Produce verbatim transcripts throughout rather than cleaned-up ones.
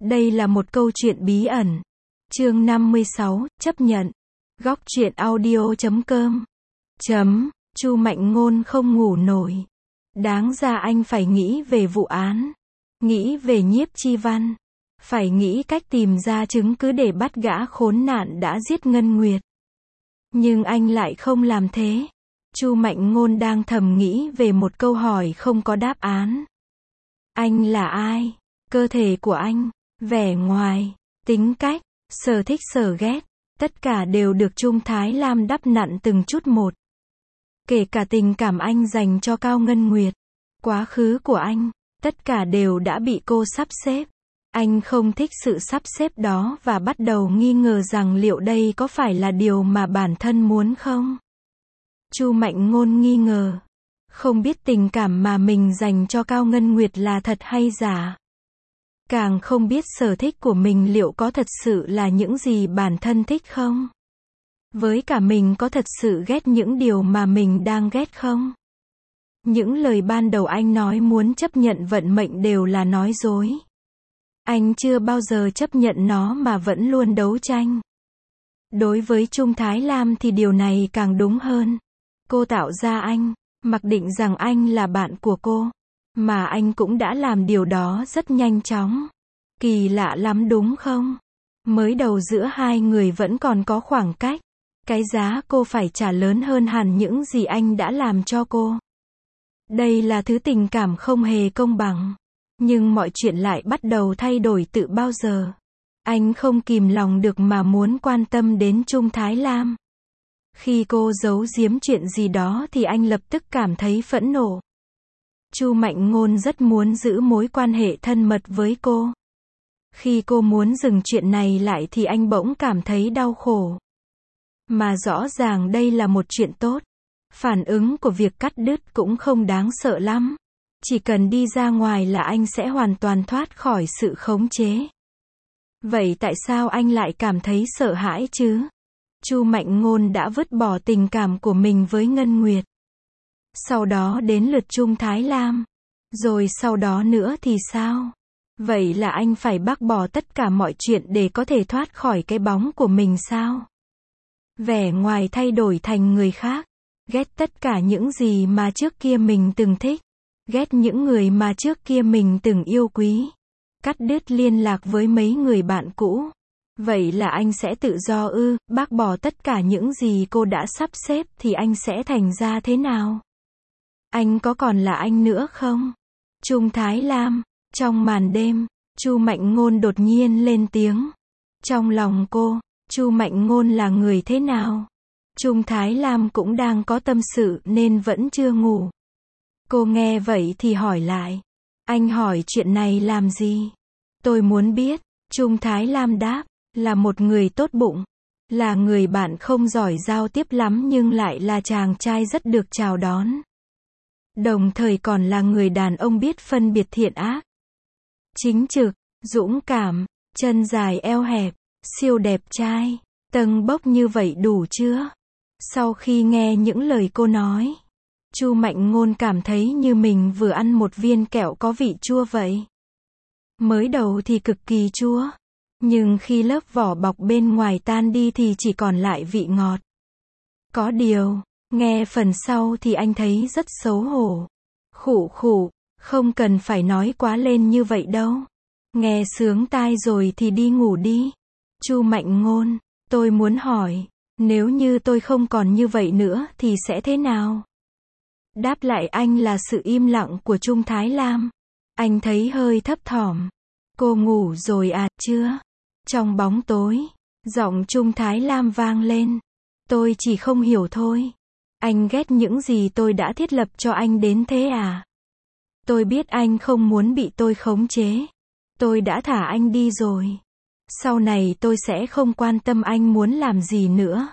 Đây là một câu chuyện bí ẩn. Chương năm mươi sáu, chấp nhận. Góc truyện audio chấm com. Chấm, Chu Mạnh Ngôn không ngủ nổi. Đáng ra anh phải nghĩ về vụ án, nghĩ về Nhiếp Chi Văn, phải nghĩ cách tìm ra chứng cứ để bắt gã khốn nạn đã giết Ngân Nguyệt. Nhưng anh lại không làm thế. Chu Mạnh Ngôn đang thầm nghĩ về một câu hỏi không có đáp án. Anh là ai? Cơ thể của anh, vẻ ngoài, tính cách, sở thích sở ghét, tất cả đều được Trung Thái Lam đắp nặn từng chút một. Kể cả tình cảm anh dành cho Cao Ngân Nguyệt, quá khứ của anh, tất cả đều đã bị cô sắp xếp. Anh không thích sự sắp xếp đó và bắt đầu nghi ngờ rằng liệu đây có phải là điều mà bản thân muốn không? Chu Mạnh Ngôn nghi ngờ, không biết tình cảm mà mình dành cho Cao Ngân Nguyệt là thật hay giả. Càng không biết sở thích của mình liệu có thật sự là những gì bản thân thích không? Với cả mình có thật sự ghét những điều mà mình đang ghét không? Những lời ban đầu anh nói muốn chấp nhận vận mệnh đều là nói dối. Anh chưa bao giờ chấp nhận nó mà vẫn luôn đấu tranh. Đối với Trung Thái Lam thì điều này càng đúng hơn. Cô tạo ra anh, mặc định rằng anh là bạn của cô. Mà anh cũng đã làm điều đó rất nhanh chóng. Kỳ lạ lắm đúng không? Mới đầu giữa hai người vẫn còn có khoảng cách. Cái giá cô phải trả lớn hơn hẳn những gì anh đã làm cho cô. Đây là thứ tình cảm không hề công bằng. Nhưng mọi chuyện lại bắt đầu thay đổi từ bao giờ. Anh không kìm lòng được mà muốn quan tâm đến Trung Thái Lam. Khi cô giấu giếm chuyện gì đó thì anh lập tức cảm thấy phẫn nộ. Chu Mạnh Ngôn rất muốn giữ mối quan hệ thân mật với cô. Khi cô muốn dừng chuyện này lại thì anh bỗng cảm thấy đau khổ. Mà rõ ràng đây là một chuyện tốt. Phản ứng của việc cắt đứt cũng không đáng sợ lắm. Chỉ cần đi ra ngoài là anh sẽ hoàn toàn thoát khỏi sự khống chế. Vậy tại sao anh lại cảm thấy sợ hãi chứ? Chu Mạnh Ngôn đã vứt bỏ tình cảm của mình với Ngân Nguyệt. Sau đó đến lượt Trung Thái Lam. Rồi sau đó nữa thì sao? Vậy là anh phải bác bỏ tất cả mọi chuyện để có thể thoát khỏi cái bóng của mình sao? Vẻ ngoài thay đổi thành người khác. Ghét tất cả những gì mà trước kia mình từng thích. Ghét những người mà trước kia mình từng yêu quý. Cắt đứt liên lạc với mấy người bạn cũ. Vậy là anh sẽ tự do ư? Bác bỏ tất cả những gì cô đã sắp xếp thì anh sẽ thành ra thế nào? Anh có còn là anh nữa không? Trung Thái Lam. Trong màn đêm, Chu Mạnh Ngôn đột nhiên lên tiếng. Trong lòng cô, Chu Mạnh Ngôn là người thế nào? Trung Thái Lam cũng đang có tâm sự nên vẫn chưa ngủ. Cô nghe vậy thì hỏi lại. Anh hỏi chuyện này làm gì? Tôi muốn biết. Trung Thái Lam đáp. Là một người tốt bụng. Là người bạn không giỏi giao tiếp lắm nhưng lại là chàng trai rất được chào đón. Đồng thời còn là người đàn ông biết phân biệt thiện ác. Chính trực, dũng cảm, chân dài eo hẹp, siêu đẹp trai. Tâng bốc như vậy đủ chưa? Sau khi nghe những lời cô nói, Chu Mạnh Ngôn cảm thấy như mình vừa ăn một viên kẹo có vị chua vậy. Mới đầu thì cực kỳ chua. Nhưng khi lớp vỏ bọc bên ngoài tan đi thì chỉ còn lại vị ngọt. Có điều, nghe phần sau thì anh thấy rất xấu hổ. Khụ khụ, không cần phải nói quá lên như vậy đâu. Nghe sướng tai rồi thì đi ngủ đi. Chu Mạnh Ngôn, tôi muốn hỏi, nếu như tôi không còn như vậy nữa thì sẽ thế nào? Đáp lại anh là sự im lặng của Trung Thái Lam. Anh thấy hơi thấp thỏm. Cô ngủ rồi à, chưa? Trong bóng tối, giọng Trung Thái Lam vang lên. Tôi chỉ không hiểu thôi. Anh ghét những gì tôi đã thiết lập cho anh đến thế à? Tôi biết anh không muốn bị tôi khống chế. Tôi đã thả anh đi rồi. Sau này tôi sẽ không quan tâm anh muốn làm gì nữa.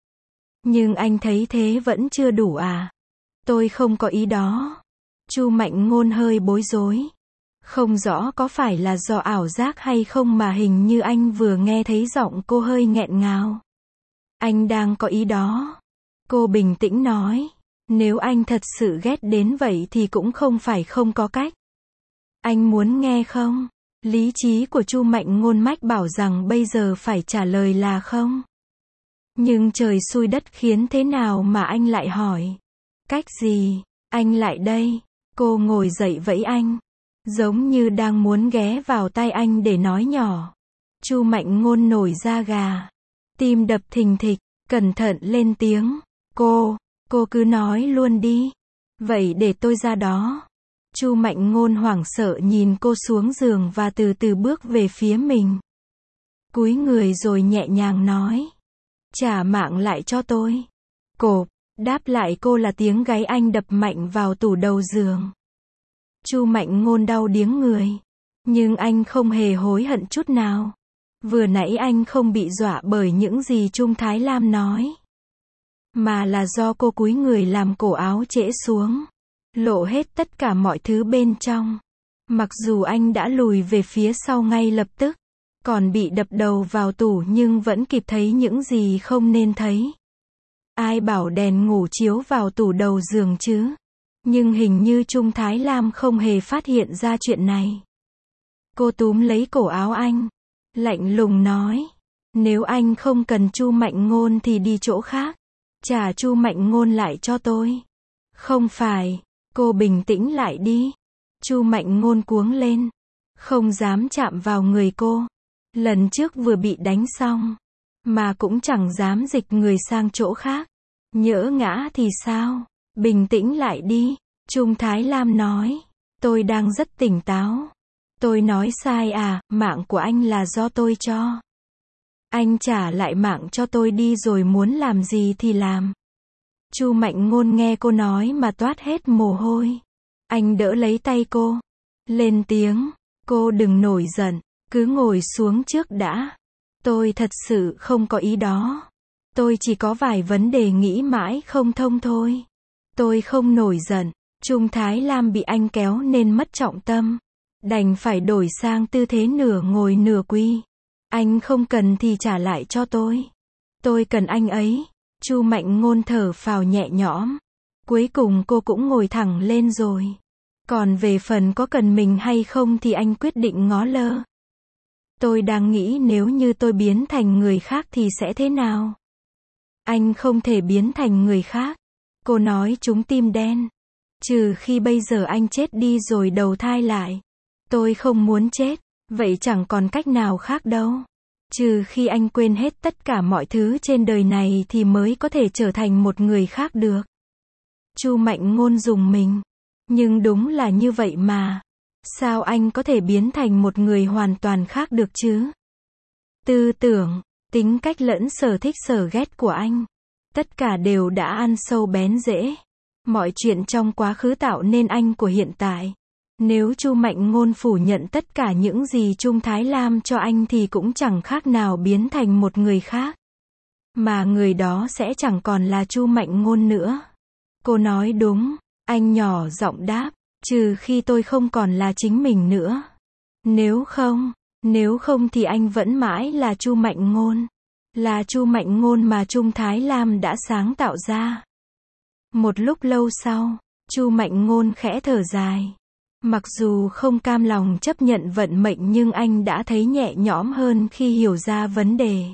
Nhưng anh thấy thế vẫn chưa đủ à? Tôi không có ý đó. Chu Mạnh Ngôn hơi bối rối. Không rõ có phải là do ảo giác hay không mà hình như anh vừa nghe thấy giọng cô hơi nghẹn ngào. Anh đang có ý đó. Cô bình tĩnh nói. Nếu anh thật sự ghét đến vậy thì cũng không phải không có cách. Anh muốn nghe không? Lý trí của Chu Mạnh Ngôn mách bảo rằng bây giờ phải trả lời là không. Nhưng trời xui đất khiến thế nào mà anh lại hỏi. Cách gì? Anh lại đây. Cô ngồi dậy vẫy anh. Giống như đang muốn ghé vào tai anh để nói nhỏ. Chu Mạnh Ngôn nổi da gà. Tim đập thình thịch, cẩn thận lên tiếng. Cô, cô cứ nói luôn đi. Vậy để tôi ra đó. Chu Mạnh Ngôn hoảng sợ nhìn cô xuống giường và từ từ bước về phía mình. Cúi người rồi nhẹ nhàng nói. Trả mạng lại cho tôi. Cộp, đáp lại cô là tiếng gáy anh đập mạnh vào tủ đầu giường. Chu Mạnh Ngôn đau điếng người. Nhưng anh không hề hối hận chút nào. Vừa nãy anh không bị dọa bởi những gì Trung Thái Lam nói. Mà là do cô cúi người làm cổ áo trễ xuống. Lộ hết tất cả mọi thứ bên trong. Mặc dù anh đã lùi về phía sau ngay lập tức. Còn bị đập đầu vào tủ nhưng vẫn kịp thấy những gì không nên thấy. Ai bảo đèn ngủ chiếu vào tủ đầu giường chứ? Nhưng hình như Trung Thái Lam không hề phát hiện ra chuyện này. Cô túm lấy cổ áo anh. Lạnh lùng nói. Nếu anh không cần Chu Mạnh Ngôn thì đi chỗ khác. Trả Chu Mạnh Ngôn lại cho tôi. Không phải. Cô bình tĩnh lại đi. Chu Mạnh Ngôn cuống lên. Không dám chạm vào người cô. Lần trước vừa bị đánh xong. Mà cũng chẳng dám dịch người sang chỗ khác. Nhỡ ngã thì sao? Bình tĩnh lại đi. Trung Thái Lam nói. Tôi đang rất tỉnh táo. Tôi nói sai à, mạng của anh là do tôi cho. Anh trả lại mạng cho tôi đi rồi muốn làm gì thì làm. Chu Mạnh Ngôn nghe cô nói mà toát hết mồ hôi. Anh đỡ lấy tay cô. Lên tiếng. Cô đừng nổi giận. Cứ ngồi xuống trước đã. Tôi thật sự không có ý đó. Tôi chỉ có vài vấn đề nghĩ mãi không thông thôi. Tôi không nổi giận. Trung Thái Lam bị anh kéo nên mất trọng tâm. Đành phải đổi sang tư thế nửa ngồi nửa quỳ. Anh không cần thì trả lại cho tôi. Tôi cần anh ấy. Chu Mạnh Ngôn thở phào nhẹ nhõm. Cuối cùng cô cũng ngồi thẳng lên rồi. Còn về phần có cần mình hay không thì anh quyết định ngó lơ. Tôi đang nghĩ nếu như tôi biến thành người khác thì sẽ thế nào? Anh không thể biến thành người khác. Cô nói trúng tim đen. Trừ khi bây giờ anh chết đi rồi đầu thai lại. Tôi không muốn chết. Vậy chẳng còn cách nào khác đâu. Trừ khi anh quên hết tất cả mọi thứ trên đời này thì mới có thể trở thành một người khác được. Chu Mạnh Ngôn rùng mình. Nhưng đúng là như vậy mà. Sao anh có thể biến thành một người hoàn toàn khác được chứ? Tư tưởng, tính cách lẫn sở thích sở ghét của anh. Tất cả đều đã ăn sâu bén rễ. Mọi chuyện trong quá khứ tạo nên anh của hiện tại. Nếu Chu Mạnh Ngôn phủ nhận tất cả những gì Trung Thái Lam cho anh thì cũng chẳng khác nào biến thành một người khác. Mà người đó sẽ chẳng còn là Chu Mạnh Ngôn nữa. Cô nói đúng, anh nhỏ giọng đáp, trừ khi tôi không còn là chính mình nữa. Nếu không, nếu không thì anh vẫn mãi là Chu Mạnh Ngôn. Là Chu Mạnh Ngôn mà Trung Thái Lam đã sáng tạo ra. Một lúc lâu sau, Chu Mạnh Ngôn khẽ thở dài. Mặc dù không cam lòng chấp nhận vận mệnh nhưng anh đã thấy nhẹ nhõm hơn khi hiểu ra vấn đề.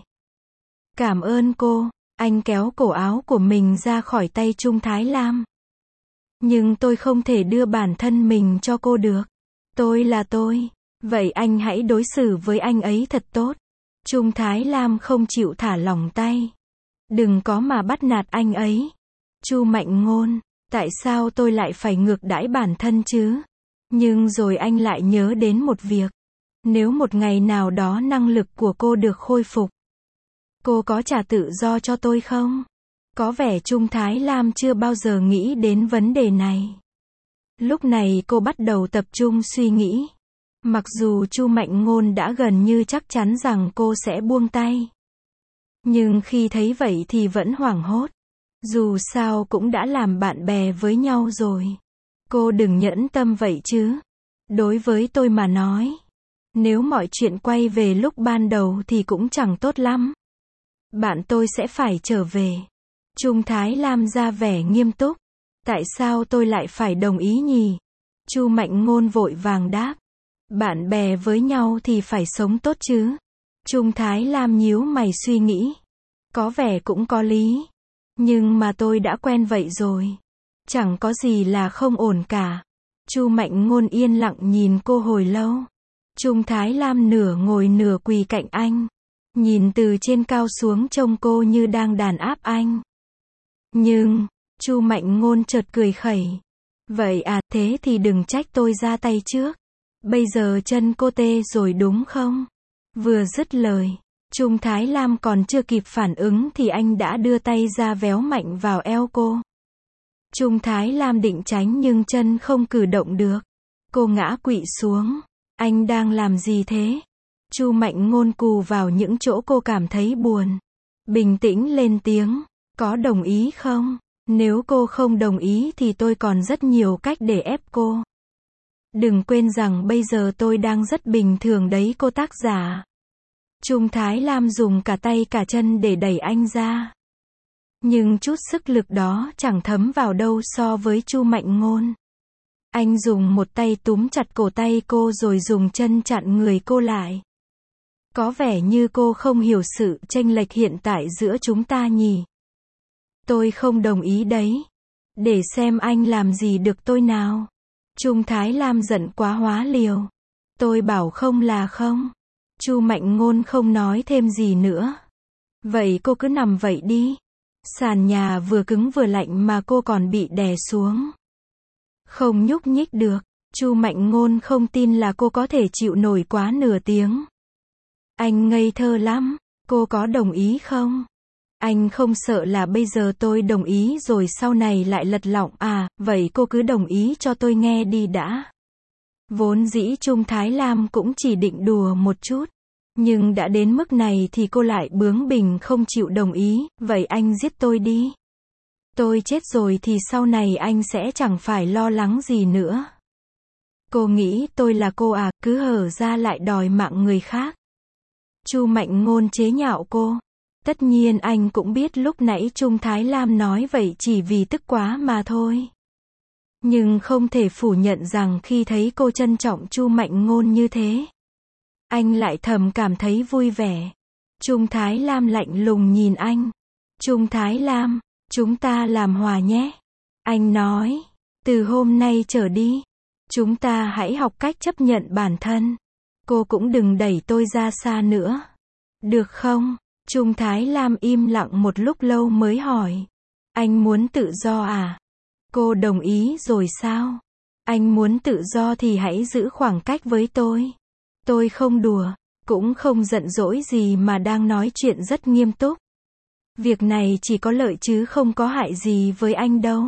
Cảm ơn cô, anh kéo cổ áo của mình ra khỏi tay Trung Thái Lam. Nhưng tôi không thể đưa bản thân mình cho cô được. Tôi là tôi. Vậy anh hãy đối xử với anh ấy thật tốt. Trung Thái Lam không chịu thả lỏng tay. Đừng có mà bắt nạt anh ấy. Chu Mạnh Ngôn, tại sao tôi lại phải ngược đãi bản thân chứ? Nhưng rồi anh lại nhớ đến một việc. Nếu một ngày nào đó năng lực của cô được khôi phục, cô có trả tự do cho tôi không? Có vẻ Trung Thái Lam chưa bao giờ nghĩ đến vấn đề này. Lúc này cô bắt đầu tập trung suy nghĩ. Mặc dù Chu Mạnh Ngôn đã gần như chắc chắn rằng cô sẽ buông tay. Nhưng khi thấy vậy thì vẫn hoảng hốt. Dù sao cũng đã làm bạn bè với nhau rồi. Cô đừng nhẫn tâm vậy chứ. Đối với tôi mà nói, nếu mọi chuyện quay về lúc ban đầu thì cũng chẳng tốt lắm. Bạn tôi sẽ phải trở về. Trung Thái Lam ra vẻ nghiêm túc. Tại sao tôi lại phải đồng ý nhỉ? Chu Mạnh Ngôn vội vàng đáp. Bạn bè với nhau thì phải sống tốt chứ. Trung Thái Lam nhíu mày suy nghĩ. Có vẻ cũng có lý. Nhưng mà tôi đã quen vậy rồi. Chẳng có gì là không ổn cả. Chu Mạnh Ngôn yên lặng nhìn cô hồi lâu. Trung Thái Lam nửa ngồi nửa quỳ cạnh anh. Nhìn từ trên cao xuống trông cô như đang đàn áp anh. Nhưng, Chu Mạnh Ngôn chợt cười khẩy. Vậy à, thế thì đừng trách tôi ra tay trước. Bây giờ chân cô tê rồi đúng không? Vừa dứt lời, Trung Thái Lam còn chưa kịp phản ứng thì anh đã đưa tay ra véo mạnh vào eo cô. Trung Thái Lam định tránh nhưng chân không cử động được. Cô ngã quỵ xuống. Anh đang làm gì thế? Chu Mạnh Ngôn cù vào những chỗ cô cảm thấy buồn. Bình tĩnh lên tiếng. Có đồng ý không? Nếu cô không đồng ý thì tôi còn rất nhiều cách để ép cô. Đừng quên rằng bây giờ tôi đang rất bình thường đấy cô tác giả. Trung Thái Lam dùng cả tay cả chân để đẩy anh ra. Nhưng chút sức lực đó chẳng thấm vào đâu so với Chu Mạnh Ngôn. Anh dùng một tay túm chặt cổ tay cô rồi dùng chân chặn người cô lại. Có vẻ như cô không hiểu sự chênh lệch hiện tại giữa chúng ta nhỉ. Tôi không đồng ý đấy. Để xem anh làm gì được tôi nào. Trung Thái Lam giận quá hóa liều. Tôi bảo không là không. Chu Mạnh Ngôn không nói thêm gì nữa. Vậy cô cứ nằm vậy đi. Sàn nhà vừa cứng vừa lạnh mà cô còn bị đè xuống. Không nhúc nhích được. Chu Mạnh Ngôn không tin là cô có thể chịu nổi quá nửa tiếng. Anh ngây thơ lắm. Cô có đồng ý không? Anh không sợ là bây giờ tôi đồng ý rồi sau này lại lật lọng à, vậy cô cứ đồng ý cho tôi nghe đi đã. Vốn dĩ Trung Thái Lam cũng chỉ định đùa một chút. Nhưng đã đến mức này thì cô lại bướng bỉnh không chịu đồng ý, vậy anh giết tôi đi. Tôi chết rồi thì sau này anh sẽ chẳng phải lo lắng gì nữa. Cô nghĩ tôi là cô à, cứ hở ra lại đòi mạng người khác. Chu Mạnh Ngôn chế nhạo cô. Tất nhiên anh cũng biết lúc nãy Trung Thái Lam nói vậy chỉ vì tức quá mà thôi. Nhưng không thể phủ nhận rằng khi thấy cô trân trọng Chu Mạnh Ngôn như thế, anh lại thầm cảm thấy vui vẻ. Trung Thái Lam lạnh lùng nhìn anh. Trung Thái Lam, chúng ta làm hòa nhé. Anh nói, từ hôm nay trở đi, chúng ta hãy học cách chấp nhận bản thân. Cô cũng đừng đẩy tôi ra xa nữa. Được không? Trung Thái Lam im lặng một lúc lâu mới hỏi. Anh muốn tự do à? Cô đồng ý rồi sao? Anh muốn tự do thì hãy giữ khoảng cách với tôi. Tôi không đùa, cũng không giận dỗi gì mà đang nói chuyện rất nghiêm túc. Việc này chỉ có lợi chứ không có hại gì với anh đâu.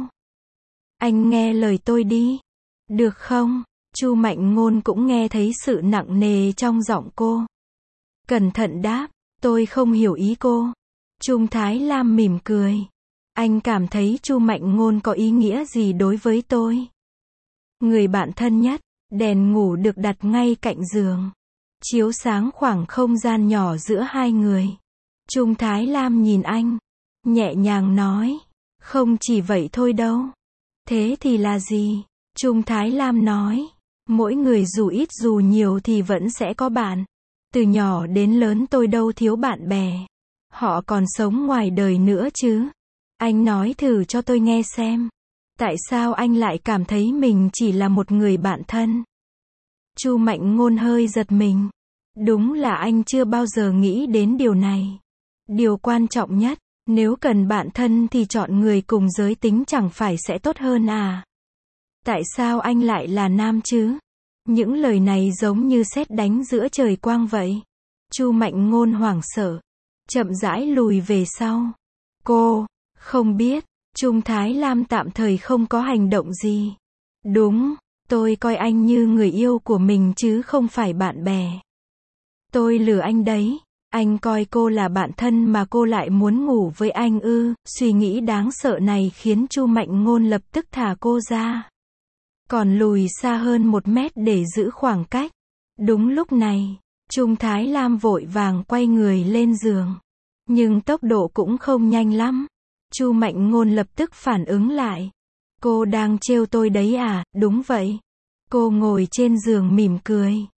Anh nghe lời tôi đi. Được không? Chu Mạnh Ngôn cũng nghe thấy sự nặng nề trong giọng cô. Cẩn thận đáp, tôi không hiểu ý cô. Trung Thái Lam mỉm cười. Anh cảm thấy Chu Mạnh Ngôn có ý nghĩa gì đối với tôi? Người bạn thân nhất, đèn ngủ được đặt ngay cạnh giường. Chiếu sáng khoảng không gian nhỏ giữa hai người. Trung Thái Lam nhìn anh, nhẹ nhàng nói, không chỉ vậy thôi đâu. Thế thì là gì? Trung Thái Lam nói, mỗi người dù ít dù nhiều thì vẫn sẽ có bạn. Từ nhỏ đến lớn tôi đâu thiếu bạn bè. Họ còn sống ngoài đời nữa chứ. Anh nói thử cho tôi nghe xem. Tại sao anh lại cảm thấy mình chỉ là một người bạn thân? Chu Mạnh Ngôn hơi giật mình. Đúng là anh chưa bao giờ nghĩ đến điều này. Điều quan trọng nhất, nếu cần bạn thân thì chọn người cùng giới tính chẳng phải sẽ tốt hơn à? Tại sao anh lại là nam chứ? Những lời này giống như sét đánh giữa trời quang vậy. Chu Mạnh Ngôn hoảng sợ, chậm rãi lùi về sau. Cô, không biết. Trung Thái Lam tạm thời không có hành động gì. Đúng, tôi coi anh như người yêu của mình chứ không phải bạn bè. Tôi lừa anh đấy. Anh coi cô là bạn thân mà cô lại muốn ngủ với anh ư? Suy nghĩ đáng sợ này khiến Chu Mạnh Ngôn lập tức thả cô ra. Còn lùi xa hơn một mét để giữ khoảng cách. Đúng lúc này, Trung Thái Lam vội vàng quay người lên giường. Nhưng tốc độ cũng không nhanh lắm. Chu Mạnh Ngôn lập tức phản ứng lại. Cô đang trêu tôi đấy à? Đúng vậy. Cô ngồi trên giường mỉm cười.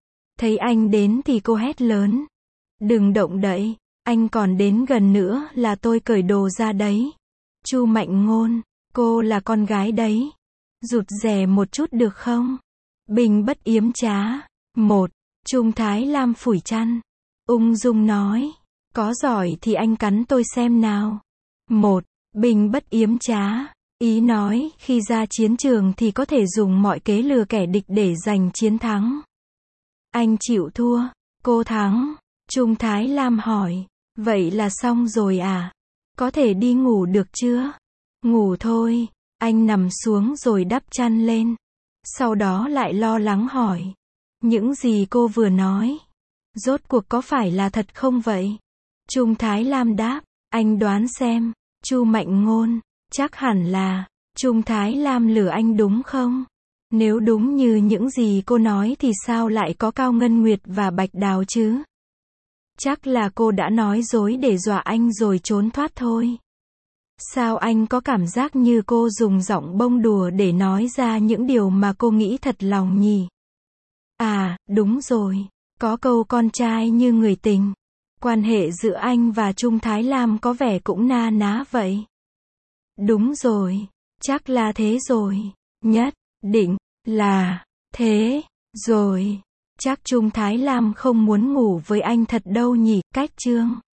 Thấy anh đến thì cô hét lớn. Đừng động đậy, anh còn đến gần nữa là tôi cởi đồ ra đấy. Chu Mạnh Ngôn, cô là con gái đấy. Rụt rè một chút được không? Bình bất yếm trá. Một, Trung Thái Lam phủi chăn. Ung dung nói. Có giỏi thì anh cắn tôi xem nào. Một, Bình bất yếm trá. Ý nói, khi ra chiến trường thì có thể dùng mọi kế lừa kẻ địch để giành chiến thắng. Anh chịu thua. Cô thắng. Trung Thái Lam hỏi. Vậy là xong rồi à? Có thể đi ngủ được chưa? Ngủ thôi. Anh nằm xuống rồi đắp chăn lên. Sau đó lại lo lắng hỏi. Những gì cô vừa nói, rốt cuộc có phải là thật không vậy? Trung Thái Lam đáp. Anh đoán xem. Chu Mạnh Ngôn. Chắc hẳn là. Trung Thái Lam lừa anh đúng không? Nếu đúng như những gì cô nói thì sao lại có Cao Ngân Nguyệt và Bạch Đào chứ? Chắc là cô đã nói dối để dọa anh rồi trốn thoát thôi. Sao anh có cảm giác như cô dùng giọng bông đùa để nói ra những điều mà cô nghĩ thật lòng nhỉ? À, đúng rồi. Có câu con trai như người tình. Quan hệ giữa anh và Trung Thái Lam có vẻ cũng na ná vậy. Đúng rồi. Chắc là thế rồi. Nhất định là thế rồi. Chắc Trung Thái Lam không muốn ngủ với anh thật đâu nhỉ, Cách Chương.